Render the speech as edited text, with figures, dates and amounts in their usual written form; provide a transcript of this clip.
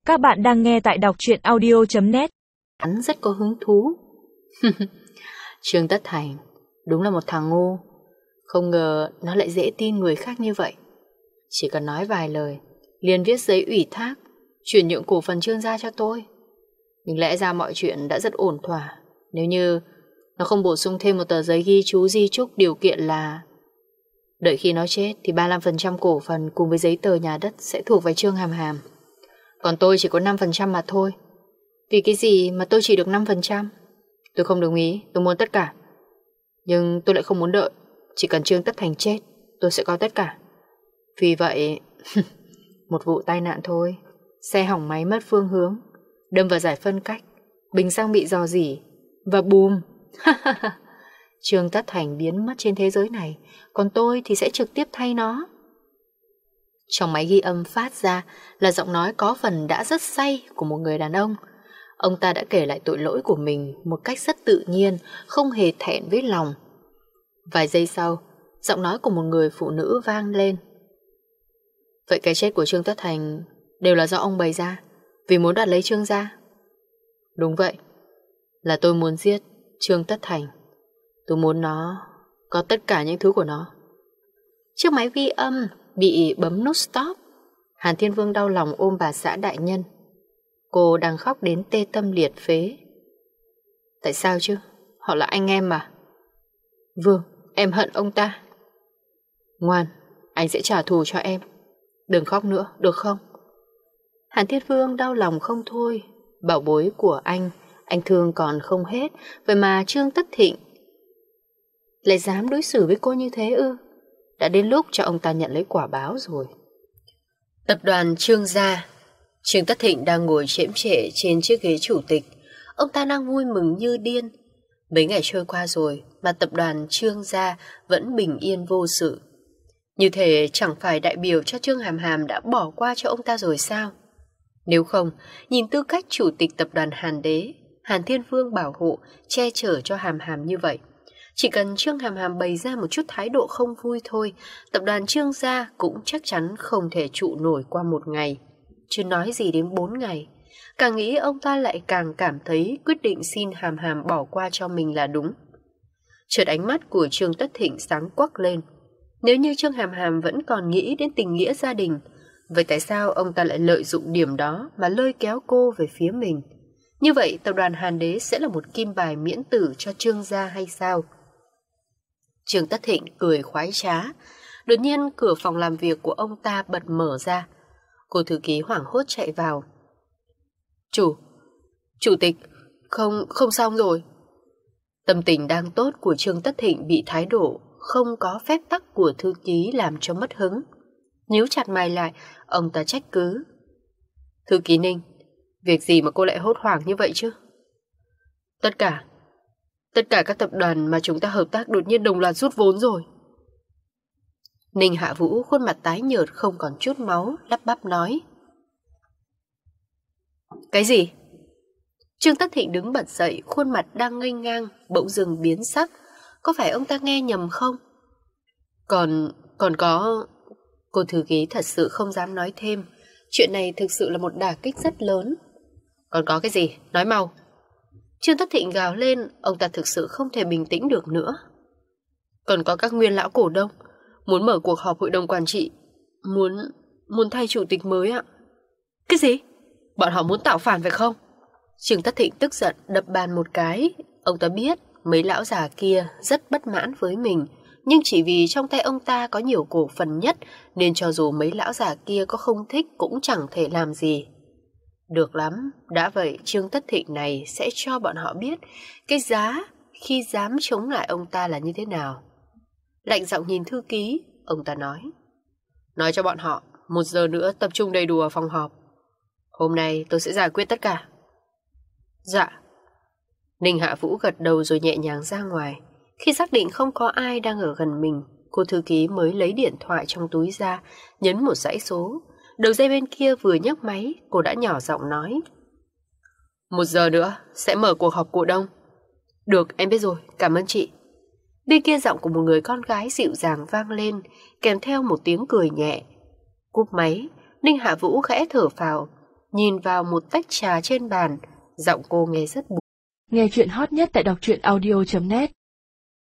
Các bạn đang nghe tại đọc truyện audio.net. Hắn rất có hứng thú. Trương Tất Thành đúng là một thằng ngu. Không ngờ nó lại dễ tin người khác như vậy. Chỉ cần nói vài lời liền viết giấy ủy thác chuyển nhượng cổ phần Trương gia cho tôi. Nhưng lẽ ra mọi chuyện đã rất ổn thỏa nếu như nó không bổ sung thêm một tờ giấy ghi chú di chúc điều kiện là đợi khi nó chết thì 35% cổ phần cùng với giấy tờ nhà đất sẽ thuộc về Trương Hàm Hàm. Còn tôi chỉ có 5% mà thôi. Vì cái gì mà tôi chỉ được 5%? Tôi không đồng ý, tôi muốn tất cả. Nhưng tôi lại không muốn đợi. Chỉ cần Trương Tất Thành chết, tôi sẽ có tất cả. Vì vậy, một vụ tai nạn thôi. Xe hỏng máy mất phương hướng, đâm vào giải phân cách, bình xăng bị rò rỉ, và bùm. Trương Tất Thành biến mất trên thế giới này, còn tôi thì sẽ trực tiếp thay nó. Trong máy ghi âm phát ra là giọng nói có phần đã rất say của một người đàn ông. Ông ta đã kể lại tội lỗi của mình một cách rất tự nhiên, không hề thẹn với lòng. Vài giây sau, giọng nói của một người phụ nữ vang lên. Vậy cái chết của Trương Tất Thành đều là do ông bày ra, vì muốn đoạt lấy Trương gia? Đúng vậy, là tôi muốn giết Trương Tất Thành. Tôi muốn nó có tất cả những thứ của nó. Chiếc máy ghi âm bị bấm nút stop. Hàn Thiên Vương đau lòng ôm bà xã đại nhân. Cô đang khóc đến tê tâm liệt phế. Tại sao chứ? Họ là anh em mà. Vương, em hận ông ta. Ngoan, anh sẽ trả thù cho em. Đừng khóc nữa, được không? Hàn Thiên Vương đau lòng không thôi. Bảo bối của anh thương còn không hết. Vậy mà Trương Tất Thịnh lại dám đối xử với cô như thế ư? Đã đến lúc cho ông ta nhận lấy quả báo rồi. Tập đoàn Trương gia. Trương Tất Thịnh đang ngồi chễm chệ trên chiếc ghế chủ tịch. Ông ta đang vui mừng như điên. Mấy ngày trôi qua rồi mà tập đoàn Trương gia vẫn bình yên vô sự. Như thể chẳng phải đại biểu cho Trương Hàm Hàm đã bỏ qua cho ông ta rồi sao? Nếu không, nhìn tư cách chủ tịch tập đoàn Hàn Đế, Hàn Thiên Vương bảo hộ, che chở cho Hàm Hàm như vậy, chỉ cần Trương Hàm Hàm bày ra một chút thái độ không vui thôi, tập đoàn Trương gia cũng chắc chắn không thể trụ nổi qua một ngày. Chứ nói gì đến 4 ngày. Càng nghĩ ông ta lại càng cảm thấy quyết định xin Hàm Hàm bỏ qua cho mình là đúng. Chợt ánh mắt của Trương Tất Thịnh sáng quắc lên. Nếu như Trương Hàm Hàm vẫn còn nghĩ đến tình nghĩa gia đình, vậy tại sao ông ta lại lợi dụng điểm đó mà lôi kéo cô về phía mình? Như vậy tập đoàn Hàn Đế sẽ là một kim bài miễn tử cho Trương gia hay sao? Trương Tất Thịnh cười khoái trá. Đột nhiên cửa phòng làm việc của ông ta bật mở ra. Cô thư ký hoảng hốt chạy vào. Chủ tịch, không xong rồi. Tâm tình đang tốt của Trương Tất Thịnh bị thái độ không có phép tắc của thư ký làm cho mất hứng. Nhíu chặt mày lại, ông ta trách cứ. Thư ký Ninh, việc gì mà cô lại hốt hoảng như vậy chứ? Tất cả các tập đoàn mà chúng ta hợp tác đột nhiên đồng loạt rút vốn rồi. Ninh Hạ Vũ khuôn mặt tái nhợt không còn chút máu, lắp bắp nói. Cái gì? Trương Tất Thịnh đứng bật dậy, khuôn mặt đang nghênh ngang, bỗng dưng biến sắc. Có phải ông ta nghe nhầm không? Còn có... Cô thư ký thật sự không dám nói thêm. Chuyện này thực sự là một đả kích rất lớn. Còn có cái gì? Nói mau. Trương Tất Thịnh gào lên, ông ta thực sự không thể bình tĩnh được nữa. Còn có các nguyên lão cổ đông muốn mở cuộc họp hội đồng quản trị, muốn thay chủ tịch mới ạ. Cái gì? Bọn họ muốn tạo phản phải không? Trương Tất Thịnh tức giận đập bàn một cái. Ông ta biết mấy lão già kia rất bất mãn với mình, nhưng chỉ vì trong tay ông ta có nhiều cổ phần nhất nên cho dù mấy lão già kia có không thích cũng chẳng thể làm gì. Được lắm, đã vậy Trương Tất Thịnh này sẽ cho bọn họ biết cái giá khi dám chống lại ông ta là như thế nào. Lạnh giọng nhìn thư ký, ông ta nói. Nói cho bọn họ 1 giờ nữa tập trung đầy đủ ở phòng họp. Hôm nay tôi sẽ giải quyết tất cả. Dạ. Ninh Hạ Vũ gật đầu rồi nhẹ nhàng ra ngoài. Khi xác định không có ai đang ở gần mình, cô thư ký mới lấy điện thoại trong túi ra, nhấn một dãy số. Đầu dây bên kia vừa nhấc máy, cô đã nhỏ giọng nói. 1 giờ nữa sẽ mở cuộc họp cổ đông. Được, em biết rồi, cảm ơn chị. Bên kia giọng của một người con gái dịu dàng vang lên, kèm theo một tiếng cười nhẹ. Cúp máy, Ninh Hạ Vũ khẽ thở phào. nhìn vào một tách trà trên bàn, giọng cô nghe rất buồn. Nghe chuyện hot nhất tại đọc truyện audio.net